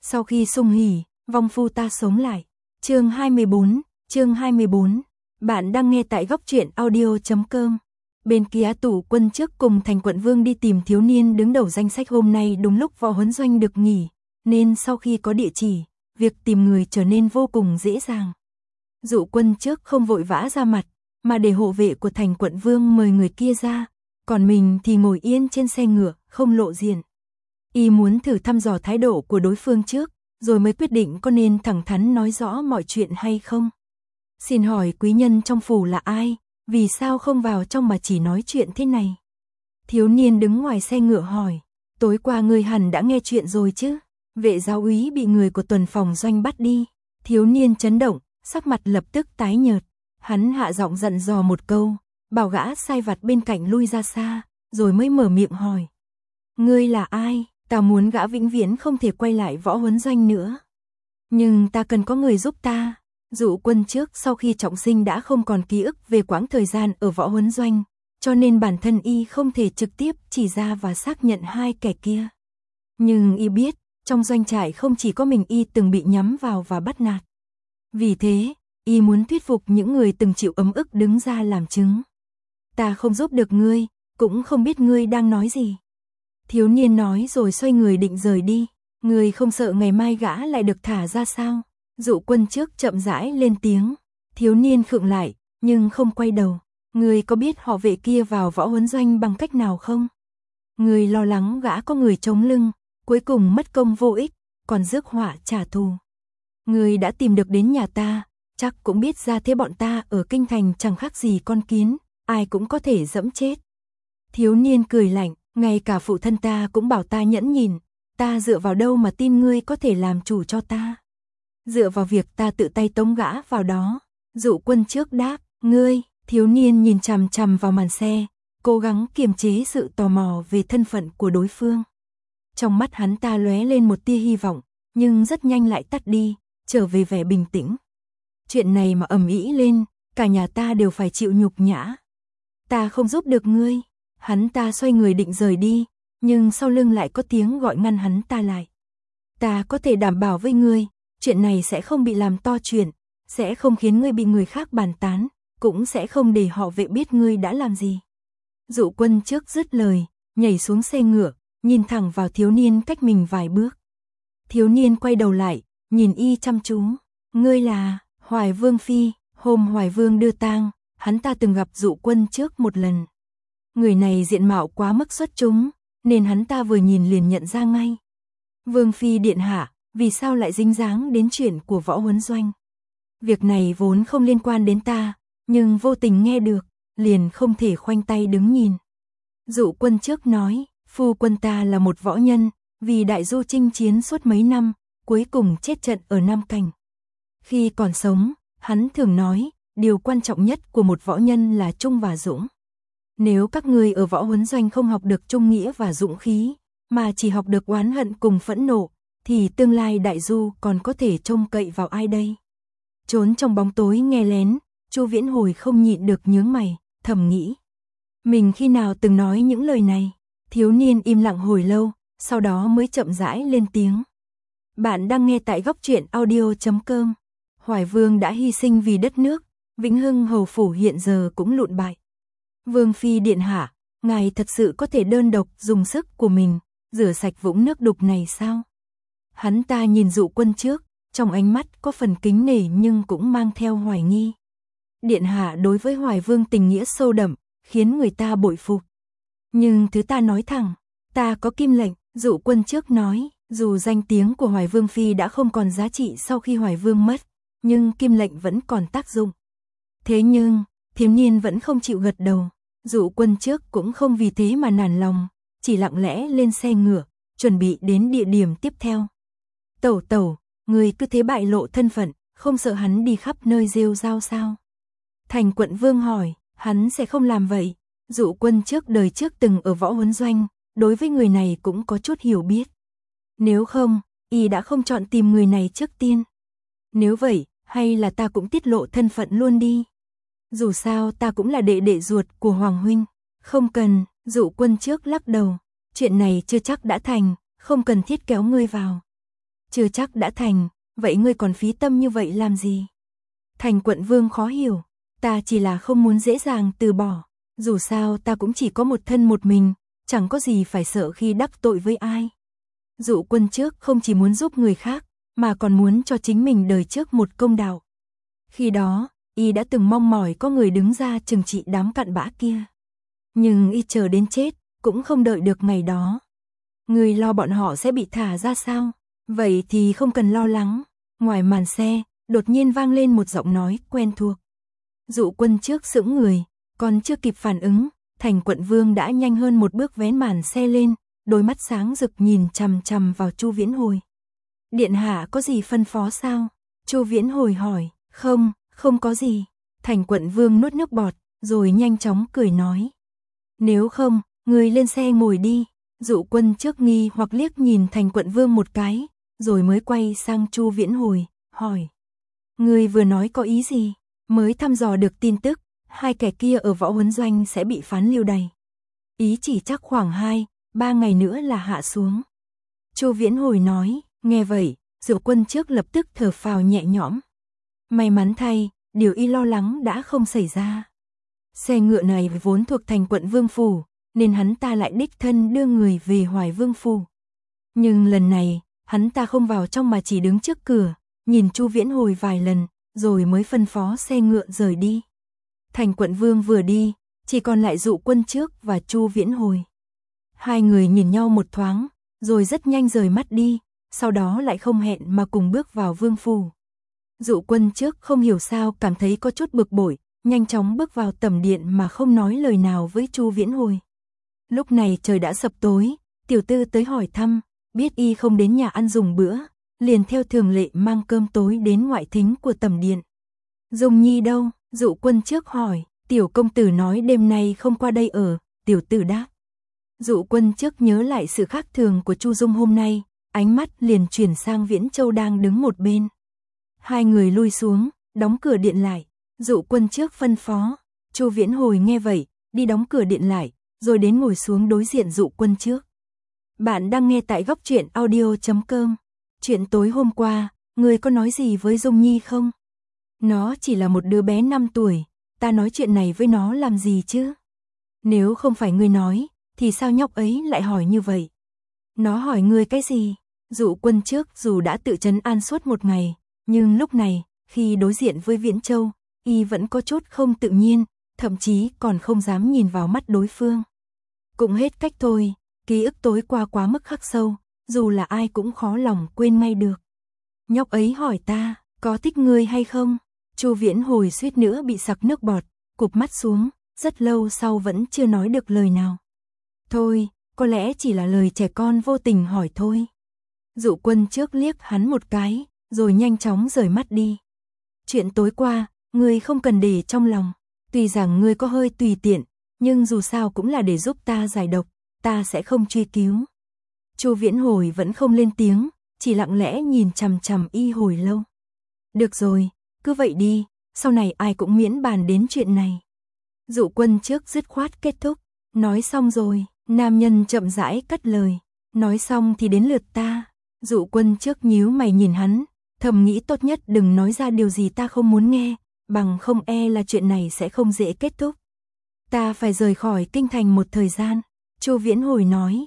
Sau khi sung hỉ, vong phu ta sống lại. Chương 24. Bạn đang nghe tại góc truyện audio.com. Bên kia Tủ Quân trước cùng Thành Quận Vương đi tìm thiếu niên đứng đầu danh sách hôm nay đúng lúc võ huấn doanh được nghỉ, nên sau khi có địa chỉ, việc tìm người trở nên vô cùng dễ dàng. Dụ Quân trước không vội vã ra mặt, mà để hộ vệ của Thành Quận Vương mời người kia ra, còn mình thì ngồi yên trên xe ngựa, không lộ diện. Y muốn thử thăm dò thái độ của đối phương trước, rồi mới quyết định có nên thẳng thắn nói rõ mọi chuyện hay không. Xin hỏi quý nhân trong phủ là ai, vì sao không vào trong mà chỉ nói chuyện thế này? Thiếu niên đứng ngoài xe ngựa hỏi, tối qua ngươi hẳn đã nghe chuyện rồi chứ? Vệ giáo úy bị người của tuần phòng doanh bắt đi. Thiếu niên chấn động, sắc mặt lập tức tái nhợt. Hắn hạ giọng dặn dò một câu, bảo gã sai vặt bên cạnh lui ra xa, rồi mới mở miệng hỏi. Ngươi là ai? Ta muốn gã vĩnh viễn không thể quay lại võ huấn doanh nữa. Nhưng ta cần có người giúp ta. Dụ Quân trước sau khi trọng sinh đã không còn ký ức về quãng thời gian ở võ huấn doanh, cho nên bản thân y không thể trực tiếp chỉ ra và xác nhận hai kẻ kia. Nhưng y biết, trong doanh trại không chỉ có mình y từng bị nhắm vào và bắt nạt. Vì thế, y muốn thuyết phục những người từng chịu ấm ức đứng ra làm chứng. Ta không giúp được ngươi, cũng không biết ngươi đang nói gì. Thiếu niên nói rồi xoay người định rời đi. Ngươi không sợ ngày mai gã lại được thả ra sao? Dụ Quân trước chậm rãi lên tiếng. Thiếu niên khựng lại, nhưng không quay đầu. Ngươi có biết họ vệ kia vào võ huấn doanh bằng cách nào không? Ngươi lo lắng gã có người chống lưng, cuối cùng mất công vô ích, còn rước họa trả thù. Ngươi đã tìm được đến nhà ta, chắc cũng biết ra thế bọn ta ở kinh thành chẳng khác gì con kiến, ai cũng có thể dẫm chết. Thiếu niên cười lạnh, ngay cả phụ thân ta cũng bảo ta nhẫn nhịn, ta dựa vào đâu mà tin ngươi có thể làm chủ cho ta? Dựa vào việc ta tự tay tống gã vào đó. Dụ Quân trước đáp, ngươi. Thiếu niên nhìn chằm chằm vào màn xe, cố gắng kiềm chế sự tò mò về thân phận của đối phương. Trong mắt hắn ta lóe lên một tia hy vọng, nhưng rất nhanh lại tắt đi, trở về vẻ bình tĩnh. Chuyện này mà ầm ĩ lên, cả nhà ta đều phải chịu nhục nhã. Ta không giúp được ngươi. Hắn ta xoay người định rời đi, nhưng sau lưng lại có tiếng gọi ngăn hắn ta lại. Ta có thể đảm bảo với ngươi, chuyện này sẽ không bị làm to chuyện, sẽ không khiến ngươi bị người khác bàn tán, cũng sẽ không để họ vệ biết ngươi đã làm gì. Dụ Quân trước dứt lời, nhảy xuống xe ngựa, nhìn thẳng vào thiếu niên cách mình vài bước. Thiếu niên quay đầu lại, nhìn y chăm chú. Ngươi là Hoài Vương Phi. Hôm Hoài Vương đưa tang, hắn ta từng gặp Dụ Quân trước một lần. Người này diện mạo quá mức xuất chúng, nên hắn ta vừa nhìn liền nhận ra ngay. Vương Phi điện hạ, vì sao lại dính dáng đến chuyện của võ huấn doanh? Việc này vốn không liên quan đến ta, nhưng vô tình nghe được, liền không thể khoanh tay đứng nhìn. Dụ Quân trước nói, phu quân ta là một võ nhân, vì đại du chinh chiến suốt mấy năm, cuối cùng chết trận ở Nam Cảnh. Khi còn sống, hắn thường nói, điều quan trọng nhất của một võ nhân là trung và dũng. Nếu các ngươi ở võ huấn doanh không học được trung nghĩa và dũng khí, mà chỉ học được oán hận cùng phẫn nộ, thì tương lai đại du còn có thể trông cậy vào ai đây? Trốn trong bóng tối nghe lén, Chu Viễn Hồi không nhịn được nhướng mày, thầm nghĩ. Mình khi nào từng nói những lời này? Thiếu niên im lặng hồi lâu, sau đó mới chậm rãi lên tiếng. Bạn đang nghe tại góc truyện audio.com. Hoài Vương đã hy sinh vì đất nước, Vĩnh Hưng hầu phủ hiện giờ cũng lụn bại. Vương Phi điện hạ, ngài thật sự có thể đơn độc dùng sức của mình, rửa sạch vũng nước đục này sao? Hắn ta nhìn Dụ Quân trước, trong ánh mắt có phần kính nể nhưng cũng mang theo hoài nghi. Điện hạ đối với Hoài Vương tình nghĩa sâu đậm, khiến người ta bội phục. Nhưng thứ ta nói thẳng, ta có kim lệnh. Dụ Quân trước nói, dù danh tiếng của Hoài Vương Phi đã không còn giá trị sau khi Hoài Vương mất, nhưng kim lệnh vẫn còn tác dụng. Thế nhưng, thiếu niên vẫn không chịu gật đầu. Dụ Quân trước cũng không vì thế mà nản lòng, chỉ lặng lẽ lên xe ngựa, chuẩn bị đến địa điểm tiếp theo. Tẩu tẩu, người cứ thế bại lộ thân phận, không sợ hắn đi khắp nơi rêu rao sao? Thành Quận Vương hỏi, hắn sẽ không làm vậy. Dụ Quân trước đời trước từng ở võ huấn doanh, đối với người này cũng có chút hiểu biết. Nếu không, y đã không chọn tìm người này trước tiên. Nếu vậy, hay là ta cũng tiết lộ thân phận luôn đi. Dù sao ta cũng là đệ đệ ruột của Hoàng huynh. Không cần. Dụ Quân trước lắc đầu. Chuyện này chưa chắc đã thành, không cần thiết kéo ngươi vào. chưa chắc đã thành, vậy ngươi còn phí tâm như vậy làm gì? Thành Quận Vương khó hiểu, ta chỉ là không muốn dễ dàng từ bỏ, dù sao ta cũng chỉ có một thân một mình, chẳng có gì phải sợ khi đắc tội với ai. Dụ Quân trước không chỉ muốn giúp người khác, mà còn muốn cho chính mình đời trước một công đạo. Khi đó, y đã từng mong mỏi có người đứng ra trừng trị đám cặn bã kia. Nhưng y chờ đến chết, cũng không đợi được ngày đó. Người lo bọn họ sẽ bị thả ra sao? Vậy thì không cần lo lắng. Ngoài màn xe, đột nhiên vang lên một giọng nói quen thuộc. Dụ Quân trước sững người, còn chưa kịp phản ứng, Thành Quận Vương đã nhanh hơn một bước vén màn xe lên, đôi mắt sáng rực nhìn chằm chằm vào Chu Viễn Hồi. Điện hạ có gì phân phó sao? Chu Viễn Hồi hỏi. Không có gì. Thành Quận Vương nuốt nước bọt, rồi nhanh chóng cười nói. Nếu không, người lên xe ngồi đi. Dụ Quân trước nghi hoặc liếc nhìn Thành Quận Vương một cái, rồi mới quay sang Chu Viễn Hồi, hỏi. Người vừa nói có ý gì? Mới thăm dò được tin tức, hai kẻ kia ở võ huấn doanh sẽ bị phán lưu đày. Ý chỉ chắc khoảng 2-3 ngày nữa là hạ xuống. Chu Viễn Hồi nói, nghe vậy, Dụ Quân trước lập tức thở phào nhẹ nhõm. May mắn thay, điều y lo lắng đã không xảy ra. Xe ngựa này vốn thuộc Thành Quận Vương phủ, nên hắn ta lại đích thân đưa người về Hoài Vương phủ. Nhưng lần này, hắn ta không vào trong mà chỉ đứng trước cửa, nhìn Chu Viễn Hồi vài lần, rồi mới phân phó xe ngựa rời đi. Thành Quận Vương vừa đi, chỉ còn lại Dụ Quân trước và Chu Viễn Hồi. Hai người nhìn nhau một thoáng, rồi rất nhanh rời mắt đi, sau đó lại không hẹn mà cùng bước vào vương phủ. Dụ Quân trước không hiểu sao cảm thấy có chút bực bội, nhanh chóng bước vào tẩm điện mà không nói lời nào với Chu Viễn Hồi. Lúc này trời đã sập tối, tiểu tư tới hỏi thăm, biết y không đến nhà ăn dùng bữa, liền theo thường lệ mang cơm tối đến ngoại thính của tẩm điện. Dung Nhi đâu? Dụ Quân trước hỏi, tiểu công tử nói đêm nay không qua đây ở, tiểu tử đáp. Dụ Quân trước nhớ lại sự khác thường của Chu Dung hôm nay, ánh mắt liền chuyển sang Viễn Châu đang đứng một bên. Hai người lui xuống, đóng cửa điện lại, Dụ Quân trước phân phó. Chu Viễn Hồi nghe vậy, đi đóng cửa điện lại, rồi đến ngồi xuống đối diện Dụ Quân trước. Bạn đang nghe tại góc truyện audio.com. Chuyện tối hôm qua, người có nói gì với Dung Nhi không? Nó chỉ là một đứa bé 5 tuổi, ta nói chuyện này với nó làm gì chứ? Nếu không phải ngươi nói, thì sao nhóc ấy lại hỏi như vậy? Nó hỏi ngươi cái gì? Dụ Quân trước dù đã tự trấn an suốt một ngày, nhưng lúc này, khi đối diện với Viễn Châu, y vẫn có chút không tự nhiên, thậm chí còn không dám nhìn vào mắt đối phương. Cũng hết cách thôi, ký ức tối qua quá mức khắc sâu, dù là ai cũng khó lòng quên ngay được. Nhóc ấy hỏi ta, có thích ngươi hay không? Chu Viễn Hồi suýt nữa bị sặc nước bọt, cụp mắt xuống, rất lâu sau vẫn chưa nói được lời nào. Thôi, có lẽ chỉ là lời trẻ con vô tình hỏi thôi. Dụ Quân trước liếc hắn một cái, rồi nhanh chóng rời mắt đi. Chuyện tối qua, ngươi không cần để trong lòng, tuy rằng ngươi có hơi tùy tiện, nhưng dù sao cũng là để giúp ta giải độc, ta sẽ không truy cứu. Chu Viễn Hồi vẫn không lên tiếng, chỉ lặng lẽ nhìn chằm chằm y hồi lâu. Được rồi, cứ vậy đi, sau này ai cũng miễn bàn đến chuyện này. Dụ Quân trước dứt khoát kết thúc, nói xong rồi, nam nhân chậm rãi cắt lời, nói xong thì đến lượt ta. Dụ Quân trước nhíu mày nhìn hắn, thầm nghĩ tốt nhất đừng nói ra điều gì ta không muốn nghe, bằng không e là chuyện này sẽ không dễ kết thúc. Ta phải rời khỏi kinh thành một thời gian. Chu Viễn Hồi nói,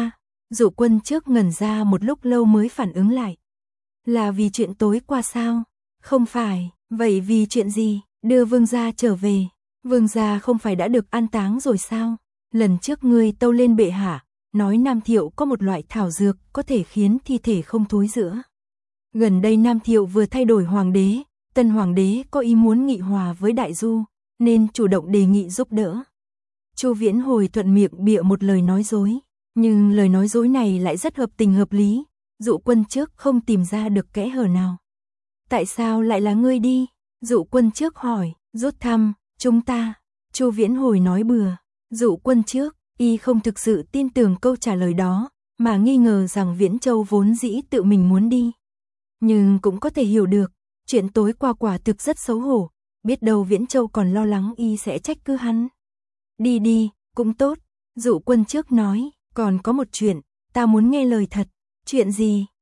Dụ Quân trước ngẩn ra một lúc lâu mới phản ứng lại. Là vì chuyện tối qua sao? Không phải, vậy vì chuyện gì? Đưa vương gia trở về. Vương gia không phải đã được an táng rồi sao? Lần trước ngươi tâu lên bệ hạ, nói Nam Thiệu có một loại thảo dược có thể khiến thi thể không thối rữa. Gần đây Nam Thiệu vừa thay đổi hoàng đế, tân hoàng đế có ý muốn nghị hòa với Đại Du, nên chủ động đề nghị giúp đỡ. Chu Viễn Hồi thuận miệng bịa một lời nói dối, nhưng lời nói dối này lại rất hợp tình hợp lý. Dụ Quân trước không tìm ra được kẽ hở nào. Tại sao lại là ngươi đi? Dụ Quân trước hỏi, rút thăm, chúng ta. Chu Viễn Hồi nói bừa. Dụ Quân trước, y không thực sự tin tưởng câu trả lời đó, mà nghi ngờ rằng Viễn Châu vốn dĩ tự mình muốn đi. Nhưng cũng có thể hiểu được, chuyện tối qua quả thực rất xấu hổ, biết đâu Viễn Châu còn lo lắng y sẽ trách cứ hắn. Đi đi, cũng tốt. Dụ Quân trước nói, còn có một chuyện, ta muốn nghe lời thật. Chuyện gì?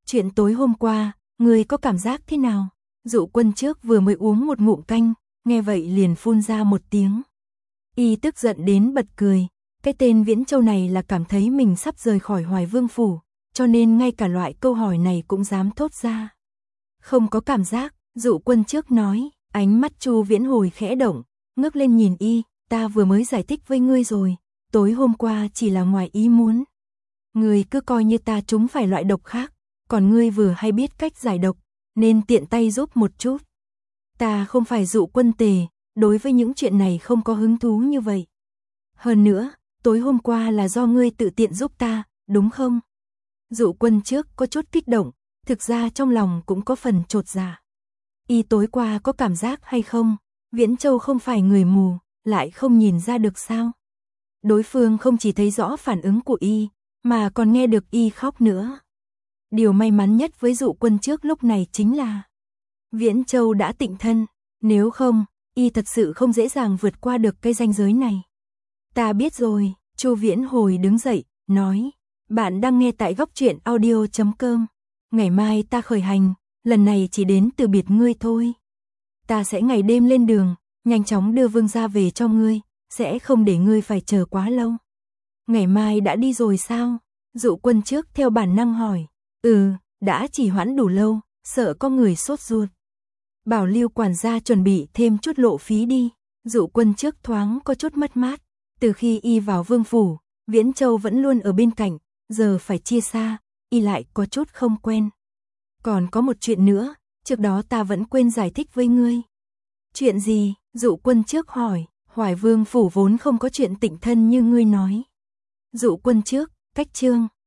Chuyện tối hôm qua, ngươi có cảm giác thế nào? Dụ Quân trước vừa mới uống một ngụm canh, nghe vậy liền phun ra một tiếng. Y tức giận đến bật cười, cái tên Viễn Châu này là cảm thấy mình sắp rời khỏi Hoài Vương phủ, cho nên ngay cả loại câu hỏi này cũng dám thốt ra. Không có cảm giác, Dụ Quân trước nói, ánh mắt Chu Viễn Hồi khẽ động, ngước lên nhìn Y, ta vừa mới giải thích với ngươi rồi, tối hôm qua chỉ là ngoài ý muốn. Ngươi cứ coi như ta trúng phải loại độc khác, còn ngươi vừa hay biết cách giải độc, nên tiện tay giúp một chút. Ta không phải Dụ Quân Tề, đối với những chuyện này không có hứng thú như vậy. Hơn nữa, tối hôm qua là do ngươi tự tiện giúp ta, đúng không? Dụ Quân trước có chút kích động, thực ra trong lòng cũng có phần chột dạ. Y tối qua có cảm giác hay không? Viễn Châu không phải người mù, lại không nhìn ra được sao? Đối phương không chỉ thấy rõ phản ứng của Y, mà còn nghe được Y khóc nữa. Điều may mắn nhất với Dụ Quân trước lúc này chính là Viễn Châu đã tịnh thân, nếu không, Y thật sự không dễ dàng vượt qua được cái ranh giới này. Ta biết rồi, Chu Viễn Hồi đứng dậy, nói, bạn đang nghe tại Góc Truyện Audio.com. Ngày mai ta khởi hành, lần này chỉ đến từ biệt ngươi thôi. Ta sẽ ngày đêm lên đường, nhanh chóng đưa vương gia về cho ngươi, sẽ không để ngươi phải chờ quá lâu. Ngày mai đã đi rồi sao? Dụ Quân trước theo bản năng hỏi. Đã trì hoãn đủ lâu, sợ có người sốt ruột. Bảo Lưu quản gia chuẩn bị thêm chút lộ phí đi. Dụ Quân trước thoáng có chút mất mát. Từ khi Y vào vương phủ, Viễn Châu vẫn luôn ở bên cạnh, giờ phải chia xa, Y lại có chút không quen. Còn có một chuyện nữa, trước đó ta vẫn quên giải thích với ngươi. Chuyện gì? Dụ Quân trước hỏi. Hoài Vương phủ vốn không có chuyện tịnh thân như ngươi nói. Dụ Quân trước, cách chương